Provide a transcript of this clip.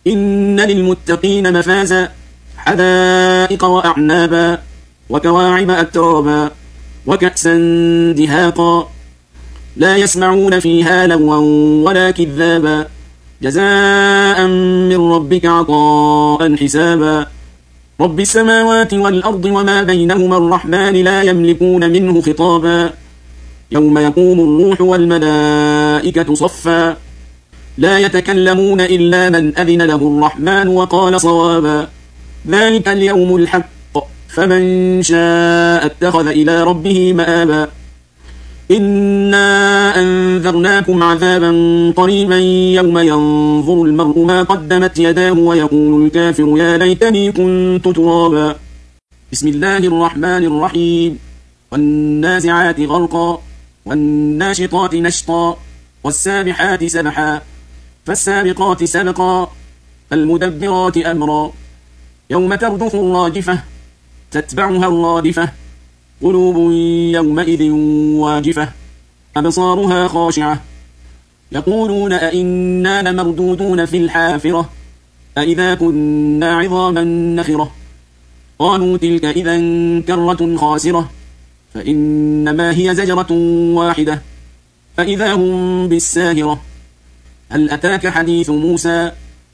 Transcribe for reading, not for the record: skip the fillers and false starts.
إن للمتقين مفازا حدائق وأعنابا وكواعب أترابا وكأسا دهاقا لا يسمعون فيها لغوا ولا كذابا جزاء من ربك عطاء حسابا رب السماوات والأرض وما بينهما الرحمن لا يملكون منه خطابا يوم يقوم الروح والملائكة صفا لا يتكلمون إلا من أذن له الرحمن وقال صوابا ذلك اليوم الحق فمن شاء اتخذ إلى ربه مآبا إنا أنذرناكم عذابا قريبا يوم ينظر المرء ما قدمت يداه ويقول الكافر يا ليتني كنت ترابا بسم الله الرحمن الرحيم والنازعات غرقا والناشطات نشطا والسابحات سبحا فالسابقات سبقا فالمدبرات أمرا يوم ترجف الراجفة تتبعها الرادفة قلوب يومئذ واجفة أبصارها خاشعة يقولون أئنا لمردودون في الحافرة أئذا كنا عظاما نخرة قالوا تلك إذا كرة خاسرة فإنما هي زجرة واحدة فإذا هم بالساهرة هل أتاك حديث موسى